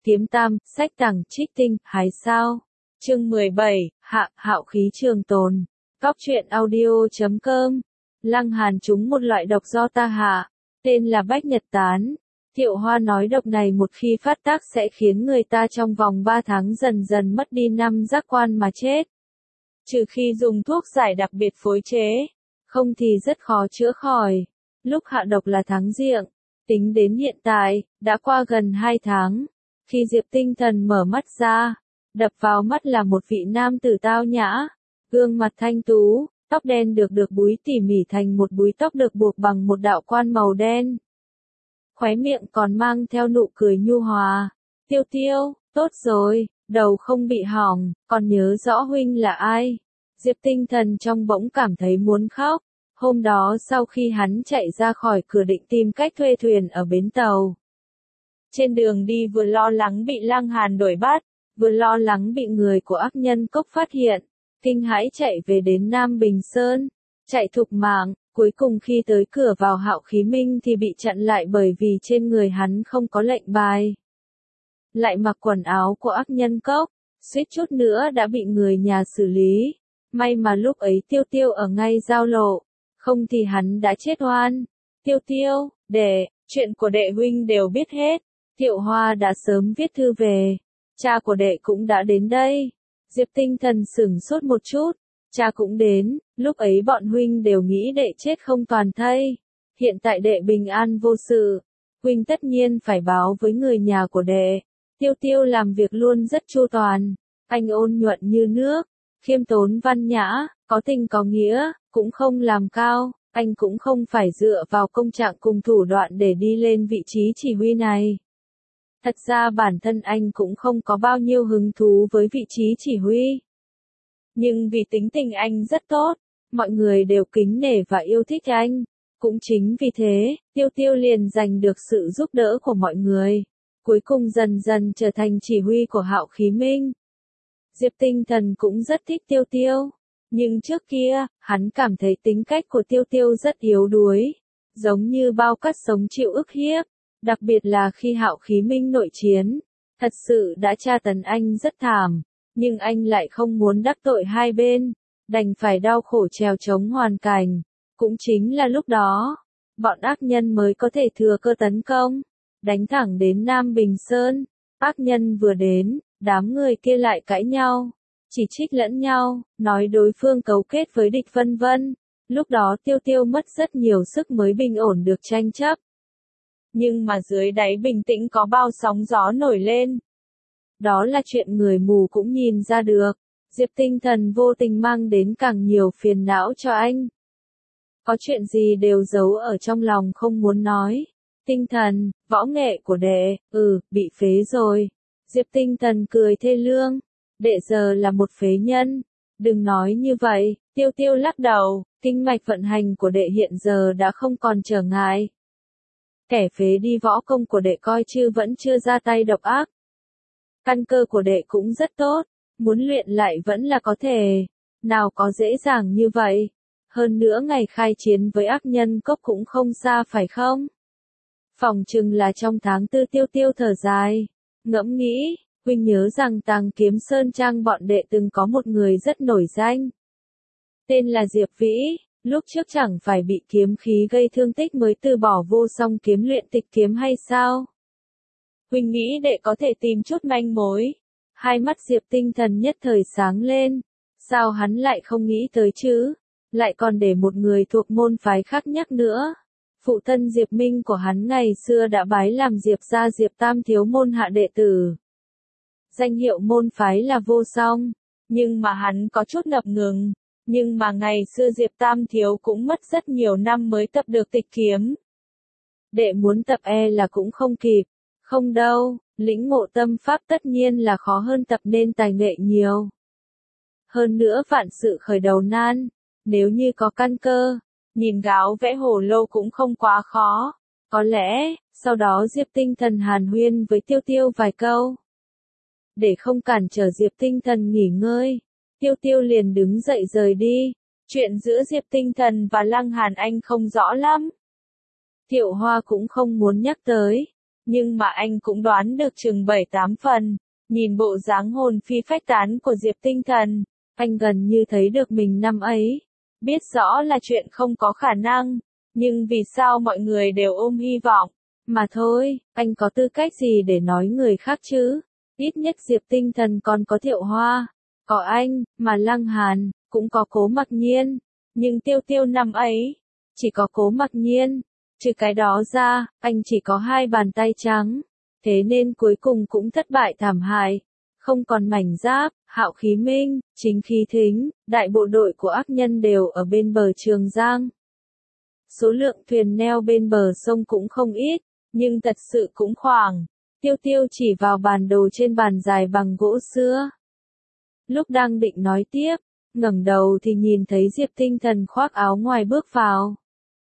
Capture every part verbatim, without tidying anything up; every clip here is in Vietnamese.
Kiếm tam, sách tàng trích tinh, hái sao. Chương mười bảy, hạ, hạo khí trường tồn. Cóc truyện audio chấm com. Lăng Hàn trúng một loại độc do ta hạ, tên là Bách Nhật Tán. Thiệu Hoa nói độc này một khi phát tác sẽ khiến người ta trong vòng ba tháng dần dần mất đi năm giác quan mà chết. Trừ khi dùng thuốc giải đặc biệt phối chế, không thì rất khó chữa khỏi. Lúc hạ độc là tháng Giêng, tính đến hiện tại, đã qua gần hai tháng. Khi Diệp Tinh Thần mở mắt ra, đập vào mắt là một vị nam tử tao nhã, gương mặt thanh tú, tóc đen được được búi tỉ mỉ thành một búi tóc được buộc bằng một đạo quan màu đen. Khóe miệng còn mang theo nụ cười nhu hòa. Tiêu Tiêu, tốt rồi, đầu không bị hỏng, còn nhớ rõ huynh là ai? Diệp Tinh Thần trong bỗng cảm thấy muốn khóc. Hôm đó sau khi hắn chạy ra khỏi cửa định tìm cách thuê thuyền ở bến tàu. Trên đường đi vừa lo lắng bị Lăng Hàn đuổi bắt, vừa lo lắng bị người của ác nhân cốc phát hiện, kinh hãi chạy về đến Nam Bình Sơn, chạy thục mạng, cuối cùng khi tới cửa vào Hạo Khí Minh thì bị chặn lại bởi vì trên người hắn không có lệnh bài. Lại mặc quần áo của ác nhân cốc, suýt chút nữa đã bị người nhà xử lý, may mà lúc ấy Tiêu Tiêu ở ngay giao lộ, không thì hắn đã chết oan. Tiêu Tiêu, đệ, chuyện của đệ huynh đều biết hết. Thiệu Hoa đã sớm viết thư về, cha của đệ cũng đã đến đây. Diệp Tinh Thần sửng sốt một chút, cha cũng đến, lúc ấy bọn huynh đều nghĩ đệ chết không toàn thây. Hiện tại đệ bình an vô sự, huynh tất nhiên phải báo với người nhà của đệ. Tiêu Tiêu làm việc luôn rất chu toàn, anh ôn nhuận như nước, khiêm tốn văn nhã, có tình có nghĩa, cũng không làm cao, anh cũng không phải dựa vào công trạng cùng thủ đoạn để đi lên vị trí chỉ huy này. Thật ra bản thân anh cũng không có bao nhiêu hứng thú với vị trí chỉ huy. Nhưng vì tính tình anh rất tốt, mọi người đều kính nể và yêu thích anh. Cũng chính vì thế, Tiêu Tiêu liền giành được sự giúp đỡ của mọi người. Cuối cùng dần dần trở thành chỉ huy của Hạo Khí Minh. Diệp Tinh Thần cũng rất thích Tiêu Tiêu. Nhưng trước kia, hắn cảm thấy tính cách của Tiêu Tiêu rất yếu đuối. Giống như bao cát sống chịu ức hiếp. Đặc biệt là khi Hạo Khí Minh nội chiến, thật sự đã tra tấn anh rất thảm, nhưng anh lại không muốn đắc tội hai bên, đành phải đau khổ trèo chống hoàn cảnh. Cũng chính là lúc đó, bọn ác nhân mới có thể thừa cơ tấn công, đánh thẳng đến Nam Bình Sơn. Ác nhân vừa đến, đám người kia lại cãi nhau, chỉ trích lẫn nhau, nói đối phương cấu kết với địch vân vân. Lúc đó Tiêu Tiêu mất rất nhiều sức mới bình ổn được tranh chấp. Nhưng mà dưới đáy bình tĩnh có bao sóng gió nổi lên. Đó là chuyện người mù cũng nhìn ra được. Diệp Tinh Thần vô tình mang đến càng nhiều phiền não cho anh. Có chuyện gì đều giấu ở trong lòng không muốn nói. Tinh Thần, võ nghệ của đệ, ừ, bị phế rồi. Diệp Tinh Thần cười thê lương. Đệ giờ là một phế nhân. Đừng nói như vậy. Tiêu Tiêu lắc đầu. Kinh mạch vận hành của đệ hiện giờ đã không còn trở ngại. Kẻ phế đi võ công của đệ coi chứ vẫn chưa ra tay độc ác. Căn cơ của đệ cũng rất tốt, muốn luyện lại vẫn là có thể, nào có dễ dàng như vậy. Hơn nữa ngày khai chiến với ác nhân cốc cũng không xa phải không? Phòng chừng là trong tháng tư. Tiêu Tiêu thở dài, ngẫm nghĩ, huynh nhớ rằng Tàng Kiếm Sơn Trang bọn đệ từng có một người rất nổi danh. Tên là Diệp Vĩ. Lúc trước chẳng phải bị kiếm khí gây thương tích mới từ bỏ vô song kiếm luyện tịch kiếm hay sao? Huynh nghĩ đệ có thể tìm chút manh mối. Hai mắt Diệp Tinh Thần nhất thời sáng lên. Sao hắn lại không nghĩ tới chứ? Lại còn để một người thuộc môn phái khác nhắc nữa. Phụ thân Diệp Minh của hắn ngày xưa đã bái làm Diệp gia Diệp Tam thiếu môn hạ đệ tử. Danh hiệu môn phái là vô song. Nhưng mà hắn có chút ngập ngừng. Nhưng mà ngày xưa Diệp Tam thiếu cũng mất rất nhiều năm mới tập được tịch kiếm. Đệ muốn tập e là cũng không kịp. Không đâu, lĩnh ngộ tâm pháp tất nhiên là khó hơn tập nên tài nghệ nhiều. Hơn nữa vạn sự khởi đầu nan, nếu như có căn cơ, nhìn gáo vẽ hổ lô cũng không quá khó. Có lẽ, sau đó Diệp Tinh Thần hàn huyên với Tiêu Tiêu vài câu. Để không cản trở Diệp Tinh Thần nghỉ ngơi, Tiêu Tiêu liền đứng dậy rời đi. Chuyện giữa Diệp Tinh Thần và Lăng Hàn anh không rõ lắm. Thiệu Hoa cũng không muốn nhắc tới. nhưng mà anh cũng đoán được chừng bảy tám phần. Nhìn bộ dáng hồn phi phách tán của Diệp Tinh Thần, anh gần như thấy được mình năm ấy. Biết rõ là chuyện không có khả năng, nhưng vì sao mọi người đều ôm hy vọng. Mà thôi, anh có tư cách gì để nói người khác chứ? Ít nhất Diệp Tinh Thần còn có Thiệu Hoa, có anh, mà Lăng Hàn, cũng có Cố Mặc Nhiên. Nhưng Tiêu Tiêu năm ấy, chỉ có Cố Mặc Nhiên. Trừ cái đó ra, anh chỉ có hai bàn tay trắng. Thế nên cuối cùng cũng thất bại thảm hại. Không còn mảnh giáp, Hạo Khí Minh, Chính Khí Thính, đại bộ đội của ác nhân đều ở bên bờ Trường Giang. Số lượng thuyền neo bên bờ sông cũng không ít, nhưng thật sự cũng khoảng. Tiêu Tiêu chỉ vào bản đồ trên bàn dài bằng gỗ sưa. Lúc đang định nói tiếp, ngẩng đầu thì nhìn thấy Diệp Tinh Thần khoác áo ngoài bước vào.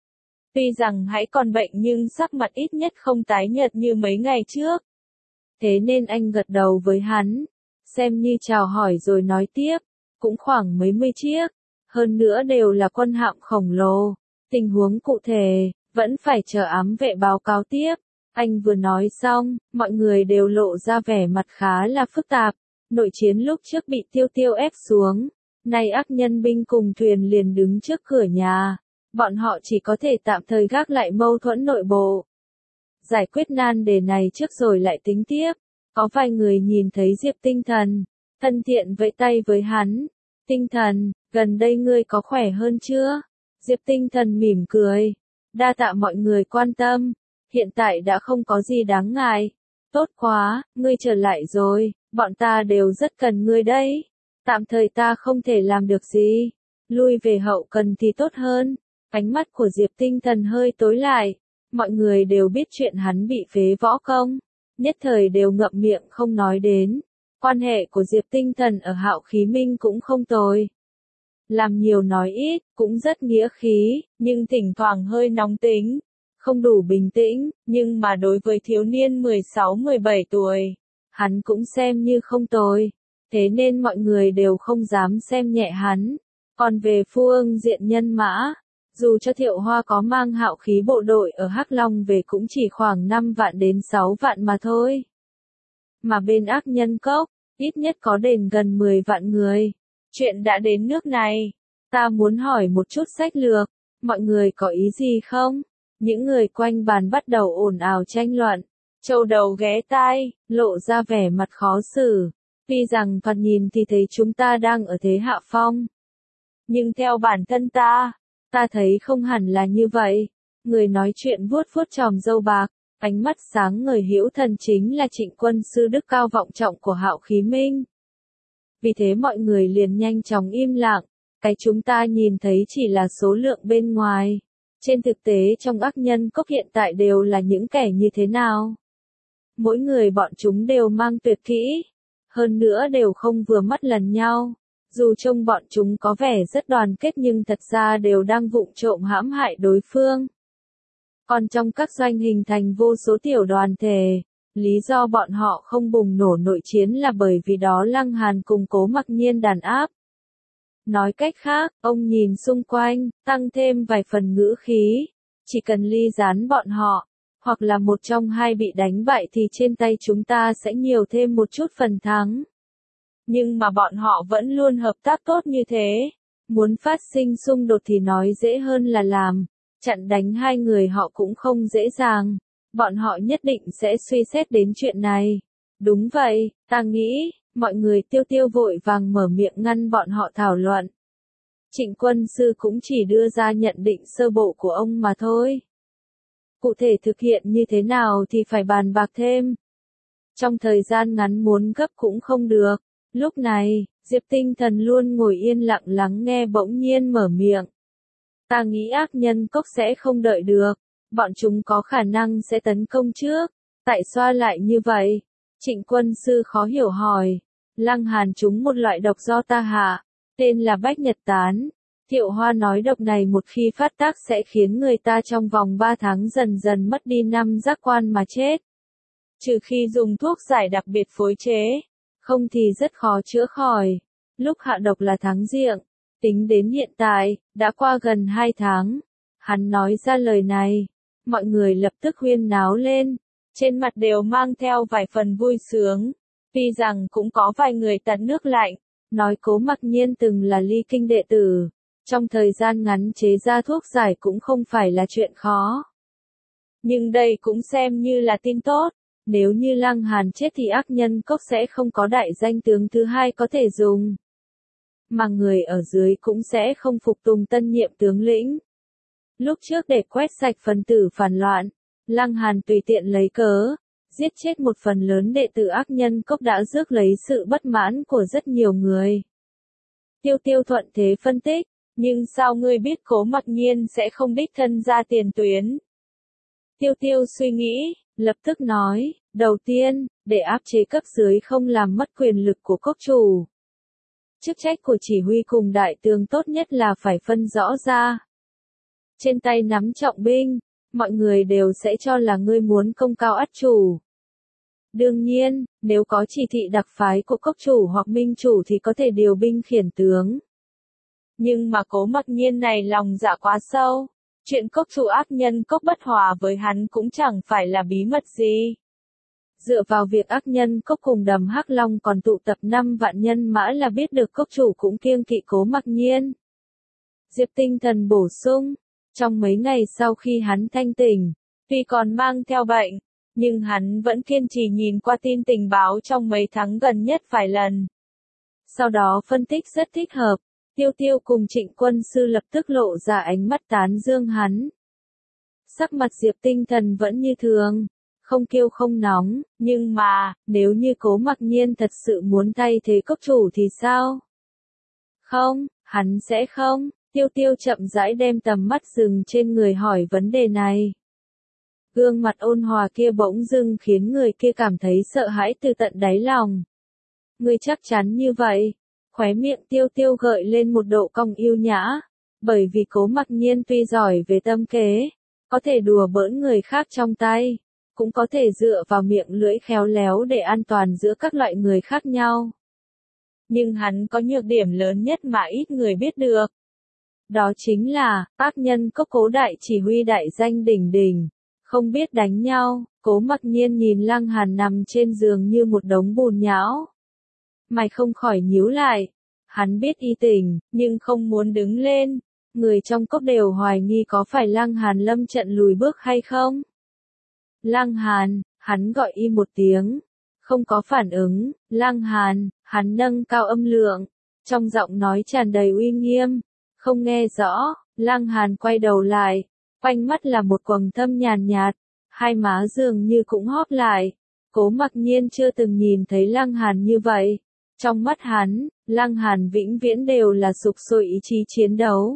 Tuy rằng hãy còn bệnh nhưng sắc mặt ít nhất không tái nhợt như mấy ngày trước. Thế nên anh gật đầu với hắn, xem như chào hỏi rồi nói tiếp, cũng khoảng mấy mươi chiếc, hơn nữa đều là quân hạm khổng lồ. Tình huống cụ thể, vẫn phải chờ ám vệ báo cáo tiếp. Anh vừa nói xong, mọi người đều lộ ra vẻ mặt khá là phức tạp. Nội chiến lúc trước bị Tiêu Tiêu ép xuống, nay ác nhân binh cùng thuyền liền đứng trước cửa nhà. Bọn họ chỉ có thể tạm thời gác lại mâu thuẫn nội bộ. Giải quyết nan đề này trước rồi lại tính tiếp. Có vài người nhìn thấy Diệp Tinh Thần, thân thiện vẫy tay với hắn. Tinh Thần, gần đây ngươi có khỏe hơn chưa? Diệp Tinh Thần mỉm cười. Đa tạ mọi người quan tâm. Hiện tại đã không có gì đáng ngại. Tốt quá, ngươi trở lại rồi, bọn ta đều rất cần ngươi đấy. Tạm thời ta không thể làm được gì. Lui về hậu cần thì tốt hơn. Ánh mắt của Diệp Tinh Thần hơi tối lại. Mọi người đều biết chuyện hắn bị phế võ công. Nhất thời đều ngậm miệng không nói đến. Quan hệ của Diệp Tinh Thần ở Hạo Khí Minh cũng không tồi. Làm nhiều nói ít, cũng rất nghĩa khí, nhưng thỉnh thoảng hơi nóng tính. Không đủ bình tĩnh, nhưng mà đối với thiếu niên mười sáu mười bảy tuổi, hắn cũng xem như không tồi. Thế nên mọi người đều không dám xem nhẹ hắn. Còn về Phu Ưng Diện nhân mã, dù cho Thiệu Hoa có mang hạo khí bộ đội ở Hắc Long về cũng chỉ khoảng năm vạn đến sáu vạn mà thôi. Mà bên ác nhân cốc, ít nhất có đền gần mười vạn người. Chuyện đã đến nước này, ta muốn hỏi một chút sách lược, mọi người có ý gì không? Những người quanh bàn bắt đầu ồn ào tranh luận. Châu Đầu ghé tai, lộ ra vẻ mặt khó xử. Tuy rằng thoạt nhìn thì thấy chúng ta đang ở thế hạ phong. Nhưng theo bản thân ta, ta thấy không hẳn là như vậy. Người nói chuyện vuốt vuốt chòm râu bạc, ánh mắt sáng ngời hữu thần chính là Trịnh Quân sư đức cao vọng trọng của Hạo Khí Minh. Vì thế mọi người liền nhanh chóng im lặng. Cái chúng ta nhìn thấy chỉ là số lượng bên ngoài. Trên thực tế trong ác nhân cốc hiện tại đều là những kẻ như thế nào? Mỗi người bọn chúng đều mang tuyệt kỹ. Hơn nữa đều không vừa mắt lần nhau. Dù trông bọn chúng có vẻ rất đoàn kết nhưng thật ra đều đang vụng trộm hãm hại đối phương. Còn trong các doanh hình thành vô số tiểu đoàn thể, lý do bọn họ không bùng nổ nội chiến là bởi vì đó Lăng Hàn cùng Cố Mặc Nhiên đàn áp. Nói cách khác, ông nhìn xung quanh, tăng thêm vài phần ngữ khí. Chỉ cần ly gián bọn họ, hoặc là một trong hai bị đánh bại thì trên tay chúng ta sẽ nhiều thêm một chút phần thắng. Nhưng mà bọn họ vẫn luôn hợp tác tốt như thế. Muốn phát sinh xung đột thì nói dễ hơn là làm. Chặn đánh hai người họ cũng không dễ dàng. Bọn họ nhất định sẽ suy xét đến chuyện này. Đúng vậy, ta nghĩ, mọi người Tiêu Tiêu vội vàng mở miệng ngăn bọn họ thảo luận. Trịnh Quân sư cũng chỉ đưa ra nhận định sơ bộ của ông mà thôi. Cụ thể thực hiện như thế nào thì phải bàn bạc thêm. Trong thời gian ngắn muốn gấp cũng không được. Lúc này, Diệp Tinh Thần luôn ngồi yên lặng lắng nghe bỗng nhiên mở miệng. Ta nghĩ ác nhân cốc sẽ không đợi được. Bọn chúng có khả năng sẽ tấn công trước. Tại sao lại như vậy? Trịnh Quân sư khó hiểu hỏi. Lăng Hàn trúng một loại độc do ta hạ. Tên là Bách Nhật Tán. Thiệu Hoa nói độc này một khi phát tác sẽ khiến người ta trong vòng ba tháng dần dần mất đi năm giác quan mà chết. Trừ khi dùng thuốc giải đặc biệt phối chế. Không thì rất khó chữa khỏi. Lúc hạ độc là tháng Giêng. Tính đến hiện tại, đã qua gần hai tháng. Hắn nói ra lời này. Mọi người lập tức huyên náo lên. trên mặt đều mang theo vài phần vui sướng. Tuy rằng cũng có vài người tận nước lạnh, nói Cố Mặc Nhiên từng là ly kinh đệ tử, trong thời gian ngắn chế ra thuốc giải cũng không phải là chuyện khó. Nhưng đây cũng xem như là tin tốt, nếu như Lăng Hàn chết thì ác nhân cốc sẽ không có đại danh tướng thứ hai có thể dùng. Mà người ở dưới cũng sẽ không phục tùng tân nhiệm tướng lĩnh. Lúc trước để quét sạch phần tử phản loạn, Lăng Hàn tùy tiện lấy cớ, giết chết một phần lớn đệ tử ác nhân cốc đã rước lấy sự bất mãn của rất nhiều người. Tiêu Tiêu thuận thế phân tích, nhưng sao ngươi biết Cố Mặc Nhiên sẽ không đích thân ra tiền tuyến? Tiêu Tiêu suy nghĩ, lập tức nói, đầu tiên, để áp chế cấp dưới không làm mất quyền lực của cốc chủ. Chức trách của chỉ huy cùng đại tướng tốt nhất là phải phân rõ ra. Trên tay nắm trọng binh, mọi người đều sẽ cho là ngươi muốn công cao ắt chủ. Đương nhiên, nếu có chỉ thị đặc phái của cốc chủ hoặc minh chủ thì có thể điều binh khiển tướng. Nhưng mà Cố Mặc Nhiên này lòng dạ quá sâu, chuyện cốc chủ ác nhân cốc bất hòa với hắn cũng chẳng phải là bí mật gì. Dựa vào việc ác nhân cốc cùng đầm Hắc Long còn tụ tập năm vạn nhân mã là biết được cốc chủ cũng kiêng kỵ Cố Mặc Nhiên. Diệp Tinh Thần bổ sung, trong mấy ngày sau khi hắn thanh tỉnh, tuy còn mang theo bệnh, nhưng hắn vẫn kiên trì nhìn qua tin tình báo trong mấy tháng gần nhất vài lần. Sau đó phân tích rất thích hợp, Tiêu Tiêu cùng Trịnh quân sư lập tức lộ ra ánh mắt tán dương hắn. Sắc mặt Diệp Tinh Thần vẫn như thường, không kiêu không nóng, nhưng mà, nếu như Cố Mặc Nhiên thật sự muốn thay thế cốc chủ thì sao? Không, hắn sẽ không. Tiêu Tiêu chậm rãi đem tầm mắt dừng trên người hỏi vấn đề này. Gương mặt ôn hòa kia bỗng dưng khiến người kia cảm thấy sợ hãi từ tận đáy lòng. Ngươi chắc chắn như vậy? Khóe miệng Tiêu Tiêu gợi lên một độ cong yêu nhã, bởi vì Cố Mặc Nhiên tuy giỏi về tâm kế, có thể đùa bỡn người khác trong tay, cũng có thể dựa vào miệng lưỡi khéo léo để an toàn giữa các loại người khác nhau. Nhưng hắn có nhược điểm lớn nhất mà ít người biết được. Đó chính là, ác nhân cốc Cố đại chỉ huy đại danh đỉnh đỉnh, không biết đánh nhau. Cố Mặc Nhiên nhìn Lăng Hàn nằm trên giường như một đống bùn nhão. Mày không khỏi nhíu lại. Hắn biết y tình, nhưng không muốn đứng lên. Người trong cốc đều hoài nghi có phải Lăng Hàn lâm trận lùi bước hay không. Lăng Hàn, hắn gọi y một tiếng. Không có phản ứng. Lăng Hàn, hắn nâng cao âm lượng. Trong giọng nói tràn đầy uy nghiêm. Không nghe rõ, Lăng Hàn quay đầu lại, quanh mắt là một quầng thâm nhàn nhạt, hai má dường như cũng hóp lại. Cố Mặc Nhiên chưa từng nhìn thấy Lăng Hàn như vậy. Trong mắt hắn, Lăng Hàn vĩnh viễn đều là sục sôi ý chí chiến đấu.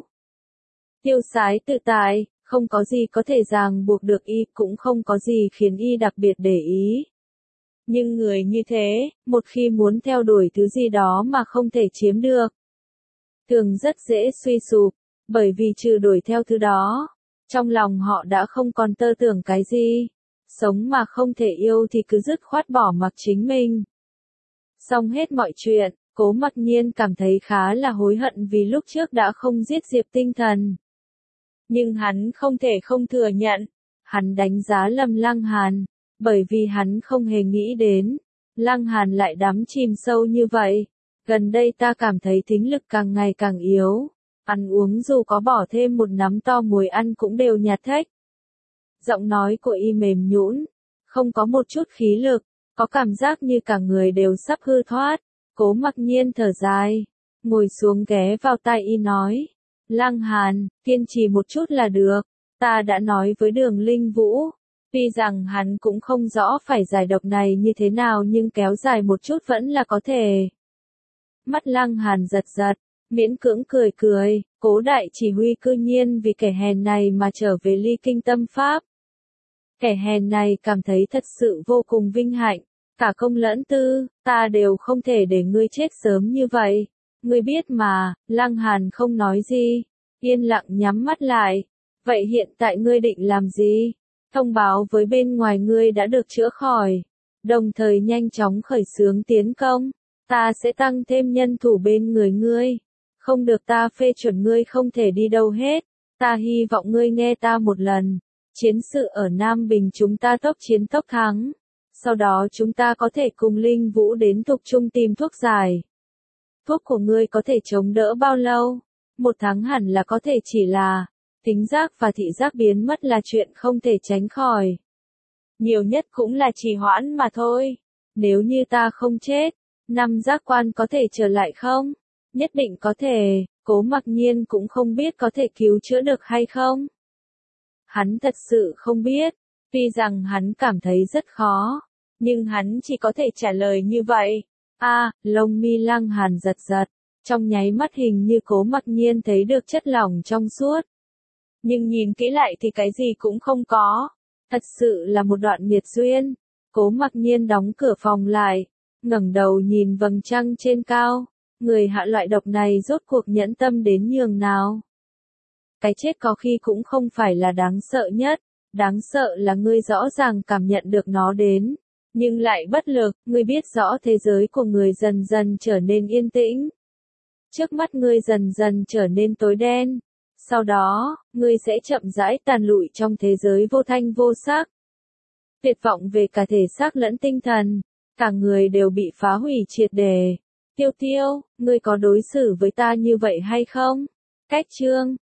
Tiêu sái tự tại, không có gì có thể ràng buộc được y, cũng không có gì khiến y đặc biệt để ý. Nhưng người như thế, một khi muốn theo đuổi thứ gì đó mà không thể chiếm được, thường rất dễ suy sụp, bởi vì trừ đuổi theo thứ đó, trong lòng họ đã không còn tơ tưởng cái gì. Sống mà không thể yêu thì cứ dứt khoát bỏ mặc chính mình. Xong hết mọi chuyện, Cố Mặc Nhiên cảm thấy khá là hối hận vì lúc trước đã không giết Diệp Tinh Thần. Nhưng hắn không thể không thừa nhận, hắn đánh giá lầm Lăng Hàn, bởi vì hắn không hề nghĩ đến, Lăng Hàn lại đắm chìm sâu như vậy. Gần đây ta cảm thấy thính lực càng ngày càng yếu, ăn uống dù có bỏ thêm một nắm to muối ăn cũng đều nhạt thếch. Giọng nói của y mềm nhũn, không có một chút khí lực, có cảm giác như cả người đều sắp hư thoát. Cố Mặc Nhiên thở dài, ngồi xuống ghé vào tai y nói, Lăng Hàn, kiên trì một chút là được, ta đã nói với Đường Linh Vũ, tuy rằng hắn cũng không rõ phải giải độc này như thế nào nhưng kéo dài một chút vẫn là có thể. Mắt Lăng Hàn giật giật, miễn cưỡng cười cười, Cố đại chỉ huy cư nhiên vì kẻ hèn này mà trở về ly kinh tâm pháp. Kẻ hèn này cảm thấy thật sự vô cùng vinh hạnh, cả công lẫn tư, ta đều không thể để ngươi chết sớm như vậy. Ngươi biết mà. Lăng Hàn không nói gì, yên lặng nhắm mắt lại. Vậy hiện tại ngươi định làm gì? Thông báo với bên ngoài ngươi đã được chữa khỏi, đồng thời nhanh chóng khởi xướng tiến công. Ta sẽ tăng thêm nhân thủ bên người ngươi. Không được ta phê chuẩn ngươi không thể đi đâu hết. Ta hy vọng ngươi nghe ta một lần. Chiến sự ở Nam Bình chúng ta tốc chiến tốc thắng. Sau đó chúng ta có thể cùng Linh Vũ đến Thục Trung tìm thuốc giải. Thuốc của ngươi có thể chống đỡ bao lâu? Một tháng hẳn là có thể, chỉ là thính giác và thị giác biến mất là chuyện không thể tránh khỏi. Nhiều nhất cũng là trì hoãn mà thôi. Nếu như ta không chết, năm giác quan có thể trở lại không? Nhất định có thể, Cố Mặc Nhiên cũng không biết có thể cứu chữa được hay không. Hắn thật sự không biết, tuy rằng hắn cảm thấy rất khó, nhưng hắn chỉ có thể trả lời như vậy. A, à, lông mi Lăng Hàn giật giật, trong nháy mắt hình như Cố Mặc Nhiên thấy được chất lỏng trong suốt. Nhưng nhìn kỹ lại thì cái gì cũng không có, thật sự là một đoạn nghiệt duyên. Cố Mặc Nhiên đóng cửa phòng lại, ngẩng đầu nhìn vầng trăng trên cao, người hạ loại độc này rốt cuộc nhẫn tâm đến nhường nào. Cái chết có khi cũng không phải là đáng sợ nhất, đáng sợ là ngươi rõ ràng cảm nhận được nó đến, nhưng lại bất lực. Ngươi biết rõ thế giới của người dần dần trở nên yên tĩnh. Trước mắt ngươi dần dần trở nên tối đen. Sau đó, ngươi sẽ chậm rãi tàn lụi trong thế giới vô thanh vô sắc. Tuyệt vọng về cả thể xác lẫn tinh thần, cả người đều bị phá hủy triệt để. Tiêu Tiêu, ngươi có đối xử với ta như vậy hay không? Cách chương